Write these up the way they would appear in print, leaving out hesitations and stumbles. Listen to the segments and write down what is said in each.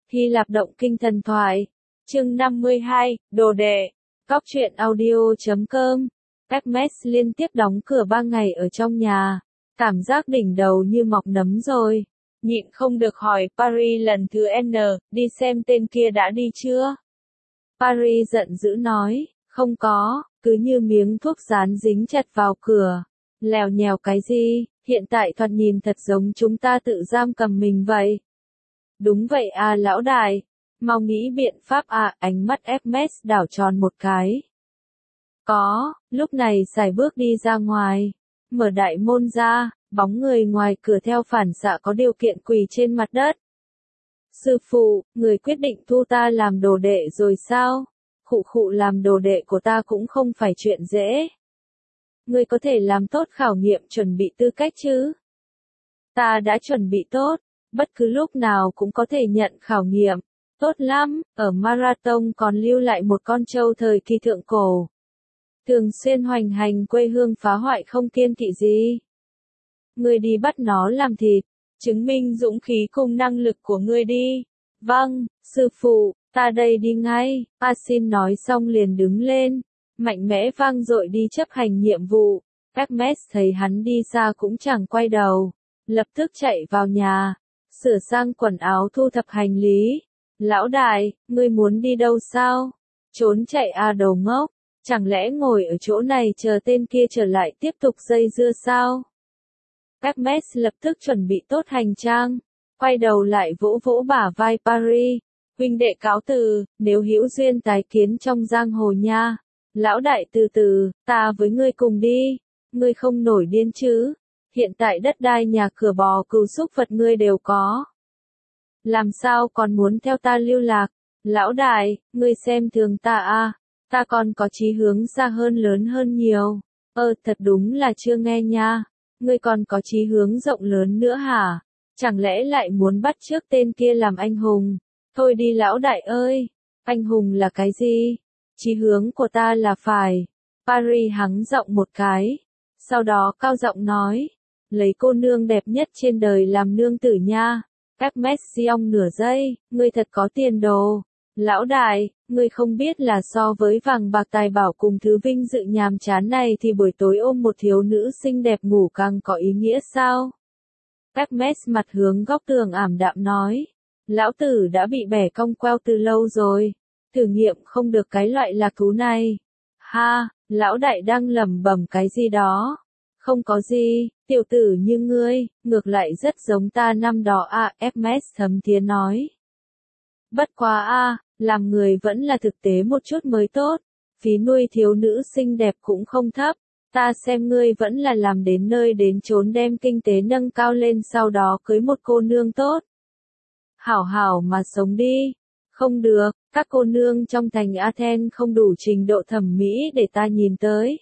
Hy Lạp động kinh thần thoại. Chương 52, đồ đệ. Cóc truyện audio.com. Hermes liên tiếp đóng cửa 3 ngày ở trong nhà. Cảm giác đỉnh đầu như mọc nấm rồi. Nhịn không được hỏi Paris lần thứ N, đi xem tên kia đã đi chưa? Paris giận dữ nói, không có, cứ như miếng thuốc dán dính chặt vào cửa. Lèo nhèo cái gì, hiện tại thoạt nhìn thật giống chúng ta tự giam cầm mình vậy. Đúng vậy à lão đại, mau nghĩ biện pháp à, ánh mắt Hermes đảo tròn một cái. Có, lúc này xài bước đi ra ngoài, mở đại môn ra, bóng người ngoài cửa theo phản xạ có điều kiện quỳ trên mặt đất. Sư phụ, người quyết định thu ta làm đồ đệ rồi sao? Khụ khụ, làm đồ đệ của ta cũng không phải chuyện dễ. Người có thể làm tốt khảo nghiệm chuẩn bị tư cách chứ? Ta đã chuẩn bị tốt, bất cứ lúc nào cũng có thể nhận khảo nghiệm. Tốt lắm, ở Marathon còn lưu lại một con trâu thời kỳ thượng cổ. Thường xuyên hoành hành quê hương, phá hoại không kiêng kỵ gì. Ngươi đi bắt nó làm thịt, chứng minh dũng khí cùng năng lực của ngươi đi. Vâng, sư phụ, ta đây đi ngay. Asin nói xong liền đứng lên, mạnh mẽ vang dội đi chấp hành nhiệm vụ. Hermes thấy hắn đi xa cũng chẳng quay đầu, lập tức chạy vào nhà, sửa sang quần áo, thu thập hành lý. Lão đại, ngươi muốn đi đâu sao? Trốn chạy à đầu ngốc, chẳng lẽ ngồi ở chỗ này chờ tên kia trở lại tiếp tục dây dưa sao? Hermes lập tức chuẩn bị tốt hành trang, quay đầu lại vỗ vỗ bả vai Paris. Huynh đệ cáo từ, nếu hữu duyên tái kiến trong giang hồ nha. Lão đại từ từ, ta với ngươi cùng đi. Ngươi không nổi điên chứ? Hiện tại đất đai nhà cửa bò cừu súc vật ngươi đều có. Làm sao còn muốn theo ta lưu lạc? Lão đại, ngươi xem thường ta à? Ta còn có chí hướng xa hơn, lớn hơn nhiều. Thật đúng là chưa nghe nha. Ngươi còn có chí hướng rộng lớn nữa hả? Chẳng lẽ lại muốn bắt chước tên kia làm anh hùng? Thôi đi lão đại ơi, anh hùng là cái gì? Chí hướng của ta là phải. Paris hắng giọng một cái, sau đó cao giọng nói, lấy cô nương đẹp nhất trên đời làm nương tử nha. Hermes giong nửa giây, ngươi thật có tiền đồ. Lão đại, ngươi không biết là so với vàng bạc tài bảo cùng thứ vinh dự nhàm chán này thì buổi tối ôm một thiếu nữ xinh đẹp ngủ càng có ý nghĩa sao? Hermes mặt hướng góc tường ảm đạm nói, lão tử đã bị bẻ cong queo từ lâu rồi, thử nghiệm không được cái loại lạc thú này. Ha, lão đại đang lẩm bẩm cái gì đó. Không có gì, tiểu tử như ngươi, ngược lại rất giống ta năm đó à, Hermes thấm thía nói. Bất quá à, làm người vẫn là thực tế một chút mới tốt, phí nuôi thiếu nữ xinh đẹp cũng không thấp, ta xem ngươi vẫn là làm đến nơi đến chốn đem kinh tế nâng cao lên, sau đó cưới một cô nương tốt. Hảo hảo mà sống đi. Không được, các cô nương trong thành Athens không đủ trình độ thẩm mỹ để ta nhìn tới.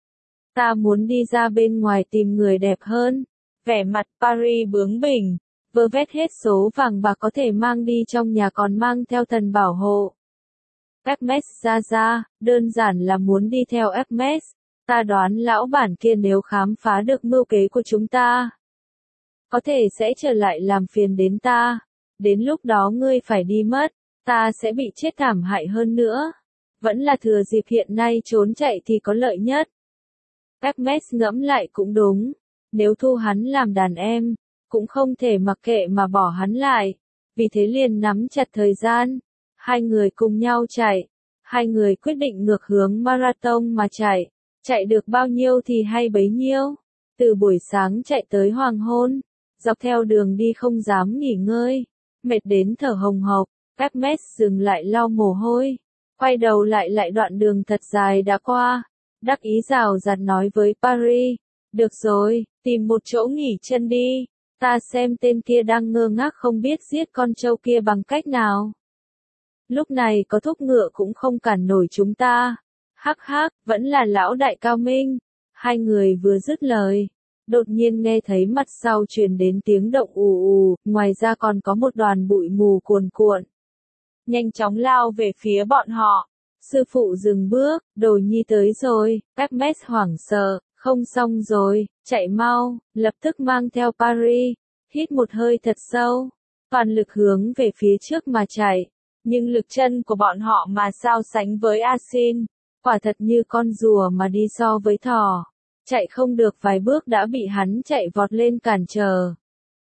Ta muốn đi ra bên ngoài tìm người đẹp hơn. Vẻ mặt Paris bướng bỉnh, vơ vét hết số vàng bạc có thể mang đi trong nhà, còn mang theo thần bảo hộ. Hermes ra, đơn giản là muốn đi theo Hermes. Ta đoán lão bản kia nếu khám phá được mưu kế của chúng ta, có thể sẽ trở lại làm phiền đến ta. Đến lúc đó ngươi phải đi mất, ta sẽ bị chết thảm hại hơn nữa. Vẫn là thừa dịp hiện nay trốn chạy thì có lợi nhất. Hermes ngẫm lại cũng đúng, nếu thu hắn làm đàn em, cũng không thể mặc kệ mà bỏ hắn lại. Vì thế liền nắm chặt thời gian, hai người cùng nhau chạy. Hai người quyết định ngược hướng Marathon mà chạy. Chạy được bao nhiêu thì hay bấy nhiêu. Từ buổi sáng chạy tới hoàng hôn, dọc theo đường đi không dám nghỉ ngơi, mệt đến thở hồng hộc. Hermes dừng lại lau mồ hôi, quay đầu lại đoạn đường thật dài đã qua, đắc ý rào rạt nói với Paris, được rồi, tìm một chỗ nghỉ chân đi, ta xem tên kia đang ngơ ngác không biết giết con trâu kia bằng cách nào. Lúc này có thúc ngựa cũng không cản nổi chúng ta. Hắc hắc, vẫn là lão đại cao minh. Hai người vừa dứt lời, đột nhiên nghe thấy mặt sau truyền đến tiếng động ù ù, ngoài ra còn có một đoàn bụi mù cuồn cuộn. Nhanh chóng lao về phía bọn họ. Sư phụ dừng bước, đồ nhi tới rồi. Hermes hoảng sợ, không xong rồi, chạy mau, lập tức mang theo Paris. Hít một hơi thật sâu, toàn lực hướng về phía trước mà chạy. Nhưng lực chân của bọn họ mà so sánh với Asin, quả thật như con rùa mà đi so với thỏ. Chạy không được vài bước đã bị hắn chạy vọt lên cản trở.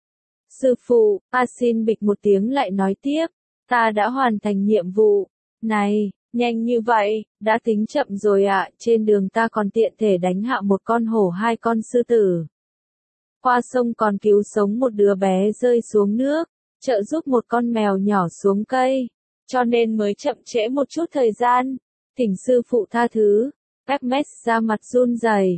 Sư phụ, Asin bịch một tiếng lại nói tiếp, ta đã hoàn thành nhiệm vụ. Này, nhanh như vậy, đã tính chậm rồi ạ, trên đường ta còn tiện thể đánh hạ một con hổ 2 con sư tử. Qua sông còn cứu sống một đứa bé rơi xuống nước, trợ giúp một con mèo nhỏ xuống cây, cho nên mới chậm trễ một chút thời gian. Thỉnh sư phụ tha thứ. Hermes ra mặt run rẩy.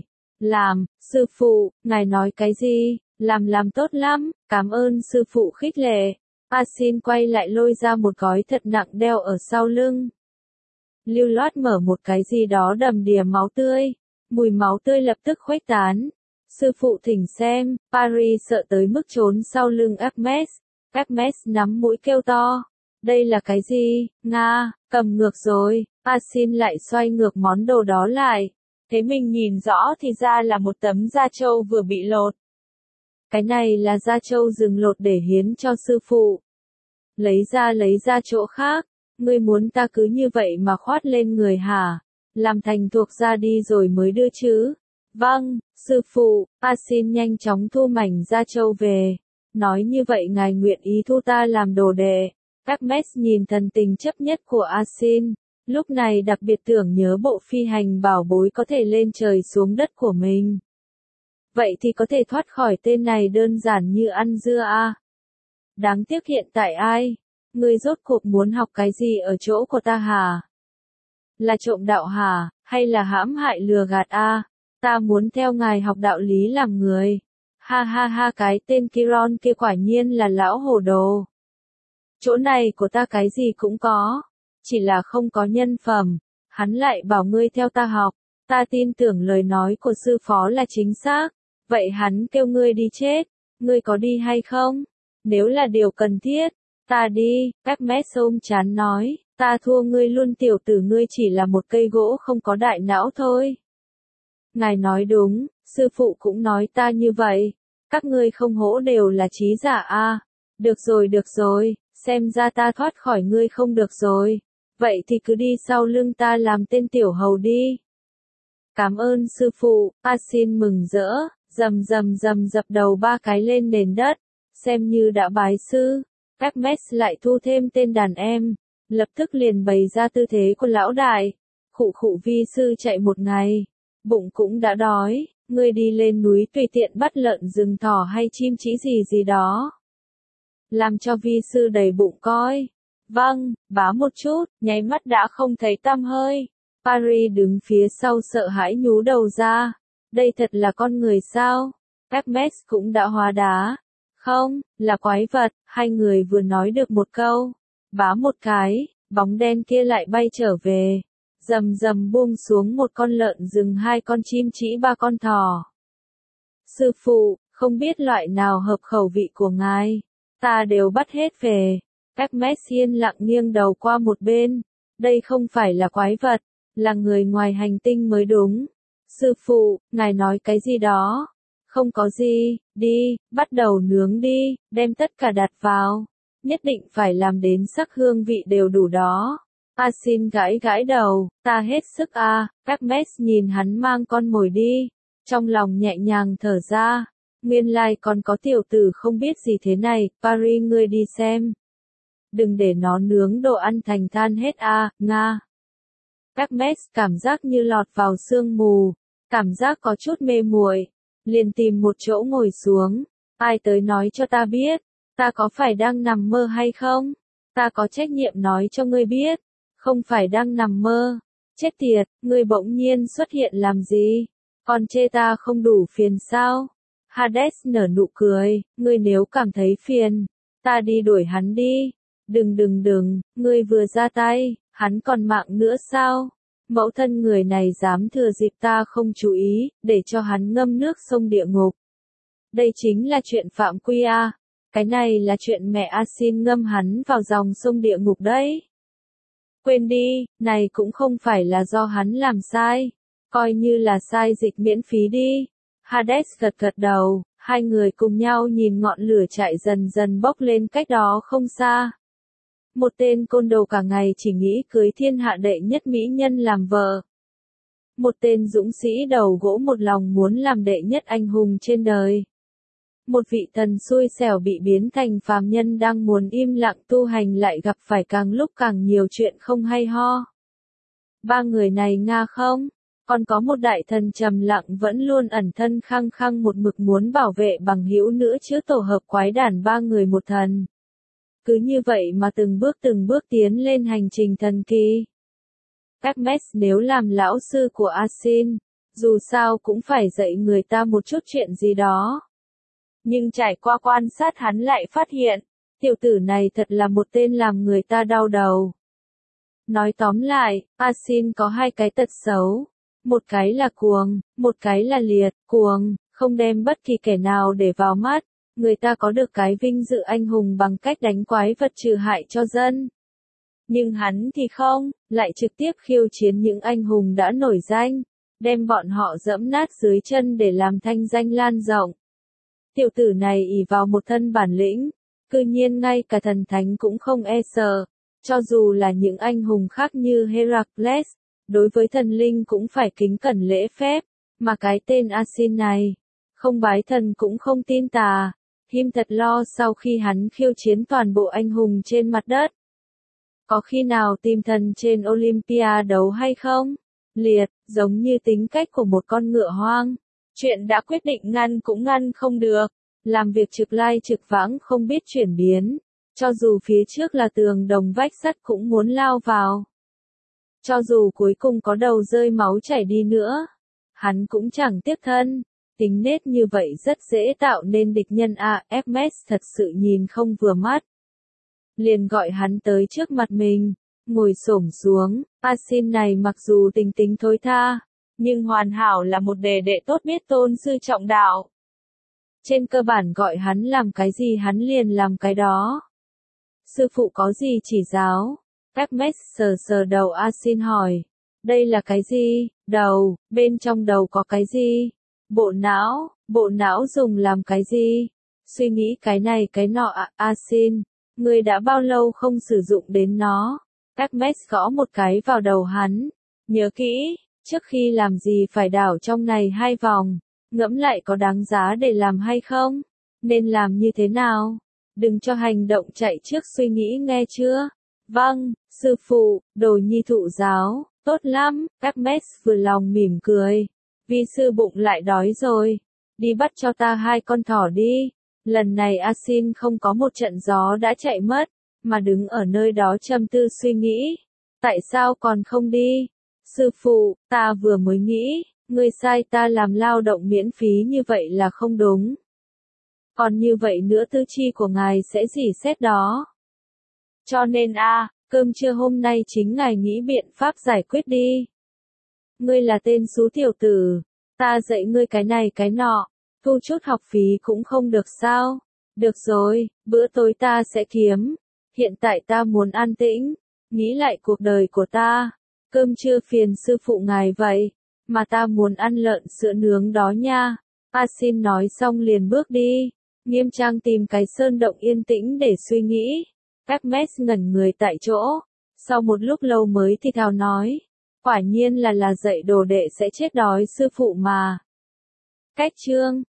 Sư phụ, ngài nói cái gì? Làm tốt lắm, cảm ơn sư phụ khích lệ. Asin quay lại lôi ra một gói thật nặng đeo ở sau lưng. Lưu loát mở một cái gì đó đầm đìa máu tươi. Mùi máu tươi lập tức khuếch tán. Sư phụ thỉnh xem, Paris sợ tới mức trốn sau lưng Hermes. Hermes nắm mũi kêu to. Đây là cái gì? Nga, cầm ngược rồi. Asin lại xoay ngược món đồ đó lại. Thế mình nhìn rõ thì ra là một tấm da trâu vừa bị lột. Cái này là da trâu rừng lột để hiến cho sư phụ. Lấy ra chỗ khác. Ngươi muốn ta cứ như vậy mà khoát lên người hả? Làm thành thuộc da đi rồi mới đưa chứ. Vâng, sư phụ. Asin nhanh chóng thu mảnh da trâu về. Nói như vậy ngài nguyện ý thu ta làm đồ đệ. Hermes nhìn thần tình chấp nhất của Asin. Lúc này đặc biệt tưởng nhớ bộ phi hành bảo bối có thể lên trời xuống đất của mình. Vậy thì có thể thoát khỏi tên này đơn giản như ăn dưa à? Đáng tiếc hiện tại ai? Ngươi rốt cuộc muốn học cái gì ở chỗ của ta hả? Là trộm đạo hả? Hay là hãm hại lừa gạt à? Ta muốn theo ngài học đạo lý làm người. Ha ha ha, cái tên Kiron kia quả nhiên là lão hồ đồ. Chỗ này của ta cái gì cũng có. Chỉ là không có nhân phẩm. Hắn lại bảo ngươi theo ta học. Ta tin tưởng lời nói của sư phó là chính xác. Vậy hắn kêu ngươi đi chết. Ngươi có đi hay không? Nếu là điều cần thiết, ta đi. Hermes ôm chán nói. Ta thua ngươi luôn, tiểu tử, ngươi chỉ là một cây gỗ không có đại não thôi. Ngài nói đúng, sư phụ cũng nói ta như vậy. Các ngươi không hổ đều là trí giả a. Được rồi, xem ra ta thoát khỏi ngươi không được rồi. Vậy thì cứ đi sau lưng ta làm tên tiểu hầu đi. Cảm ơn sư phụ. Asin mừng rỡ, rầm dập đầu 3 cái lên nền đất, xem như đã bái sư. Hermes lại thu thêm tên đàn em, lập tức liền bày ra tư thế của lão đại. Khụ vi sư chạy một ngày, bụng cũng đã đói, ngươi đi lên núi tùy tiện bắt lợn rừng, thỏ hay chim chỉ gì đó. Làm cho vi sư đầy bụng coi. Vâng, bá một chút, nháy mắt đã không thấy tăm hơi. Paris đứng phía sau sợ hãi nhú đầu ra. Đây thật là con người sao? Hermes cũng đã hóa đá. Không, là quái vật. Hai người vừa nói được một câu. Bá một cái, bóng đen kia lại bay trở về. Rầm buông xuống một con lợn rừng, 2 con chim chỉ, 3 con thỏ. Sư phụ, không biết loại nào hợp khẩu vị của ngài. Ta đều bắt hết về. Hermes yên lặng nghiêng đầu qua một bên. Đây không phải là quái vật, là người ngoài hành tinh mới đúng. Sư phụ, ngài nói cái gì đó? Không có gì, đi, bắt đầu nướng đi, đem tất cả đặt vào. Nhất định phải làm đến sắc hương vị đều đủ đó. Asin gãi đầu, ta hết sức à. Hermes nhìn hắn mang con mồi đi. Trong lòng nhẹ nhàng thở ra. Nguyên lai còn có tiểu tử không biết gì thế này. Paris, ngươi đi xem. Đừng để nó nướng đồ ăn thành than hết à, Nga. Hermes cảm giác như lọt vào sương mù. Cảm giác có chút mê muội. Liền tìm một chỗ ngồi xuống. Ai tới nói cho ta biết. Ta có phải đang nằm mơ hay không? Ta có trách nhiệm nói cho ngươi biết. Không phải đang nằm mơ. Chết tiệt, ngươi bỗng nhiên xuất hiện làm gì? Còn chê ta không đủ phiền sao? Hades nở nụ cười. Ngươi nếu cảm thấy phiền, ta đi đuổi hắn đi. Đừng, ngươi vừa ra tay, hắn còn mạng nữa sao? Mẫu thân người này dám thừa dịp ta không chú ý, để cho hắn ngâm nước sông địa ngục. Đây chính là chuyện phạm quy à. Cái này là chuyện mẹ Asin ngâm hắn vào dòng sông địa ngục đấy. Quên đi, này cũng không phải là do hắn làm sai. Coi như là sai dịch miễn phí đi. Hades gật đầu, Hai người cùng nhau nhìn ngọn lửa chạy dần dần bốc lên cách đó không xa. Một tên côn đồ cả ngày chỉ nghĩ cưới thiên hạ đệ nhất mỹ nhân làm vợ. Một tên dũng sĩ đầu gỗ một lòng muốn làm đệ nhất anh hùng trên đời. Một vị thần xui xẻo bị biến thành phàm nhân đang muốn im lặng tu hành lại gặp phải càng lúc càng nhiều chuyện không hay ho. Ba người này Nga không? Còn có một đại thần trầm lặng vẫn luôn ẩn thân khăng khăng một mực muốn bảo vệ bằng hữu nữa chứ tổ hợp quái đản ba người một thần. Cứ như vậy mà từng bước tiến lên hành trình thần kỳ. Hermes nếu làm lão sư của Asin, dù sao cũng phải dạy người ta một chút chuyện gì đó. Nhưng trải qua quan sát hắn lại phát hiện, tiểu tử này thật là một tên làm người ta đau đầu. Nói tóm lại, Asin có hai cái tật xấu. Một cái là cuồng, một cái là liệt, cuồng, không đem bất kỳ kẻ nào để vào mắt. Người ta có được cái vinh dự anh hùng bằng cách đánh quái vật trừ hại cho dân. Nhưng hắn thì không, lại trực tiếp khiêu chiến những anh hùng đã nổi danh, đem bọn họ dẫm nát dưới chân để làm thanh danh lan rộng. Tiểu tử này ỷ vào một thân bản lĩnh, cư nhiên ngay cả thần thánh cũng không e sợ, cho dù là những anh hùng khác như Heracles, đối với thần linh cũng phải kính cẩn lễ phép, mà cái tên Asin này, không bái thần cũng không tin tà, Him thật lo sau khi hắn khiêu chiến toàn bộ anh hùng trên mặt đất. Có khi nào tìm thần trên Olympia đấu hay không? Liệt, giống như tính cách của một con ngựa hoang. Chuyện đã quyết định ngăn cũng ngăn không được. Làm việc trực lai trực vãng không biết chuyển biến. Cho dù phía trước là tường đồng vách sắt cũng muốn lao vào. Cho dù cuối cùng có đầu rơi máu chảy đi nữa. Hắn cũng chẳng tiếc thân. Tính nết như vậy rất dễ tạo nên địch nhân Hermes thật sự nhìn không vừa mắt. Liền gọi hắn tới trước mặt mình, ngồi xổm xuống, Asin này mặc dù tính tính thối tha, nhưng hoàn hảo là một đề đệ tốt biết tôn sư trọng đạo. Trên cơ bản gọi hắn làm cái gì hắn liền làm cái đó. Sư phụ có gì chỉ giáo? Hermes sờ sờ đầu Asin hỏi, đây là cái gì? Đầu, bên trong đầu có cái gì? Bộ não dùng làm cái gì? Suy nghĩ cái này cái nọ Asin. Ngươi đã bao lâu không sử dụng đến nó? Hermes gõ một cái vào đầu hắn. Nhớ kỹ, trước khi làm gì phải đảo trong này 2 vòng. Ngẫm lại có đáng giá để làm hay không? Nên làm như thế nào? Đừng cho hành động chạy trước suy nghĩ nghe chưa? Vâng, sư phụ, đồ nhi thụ giáo, tốt lắm. Hermes vừa lòng mỉm cười. Vi sư bụng lại đói rồi. Đi bắt cho ta 2 con thỏ đi. Lần này Asin không có một trận gió đã chạy mất, mà đứng ở nơi đó trầm tư suy nghĩ. Tại sao còn không đi? Sư phụ, ta vừa mới nghĩ, ngươi sai ta làm lao động miễn phí như vậy là không đúng. Còn như vậy nữa tư chi của ngài sẽ rỉ sét đó. Cho nên cơm trưa hôm nay chính ngài nghĩ biện pháp giải quyết đi. Ngươi là tên xú tiểu tử, ta dạy ngươi cái này cái nọ. Thu chút học phí cũng không được sao? Được rồi, bữa tối ta sẽ kiếm. Hiện tại ta muốn an tĩnh, nghĩ lại cuộc đời của ta. Cơm trưa phiền sư phụ ngài vậy, mà ta muốn ăn lợn sữa nướng đó nha. Asin nói xong liền bước đi. Nghiêm trang tìm cái sơn động yên tĩnh để suy nghĩ. Hermes ngẩn người tại chỗ. Sau một lúc lâu mới thì thào nói. Quả nhiên là dạy đồ đệ sẽ chết đói sư phụ mà. Cách chương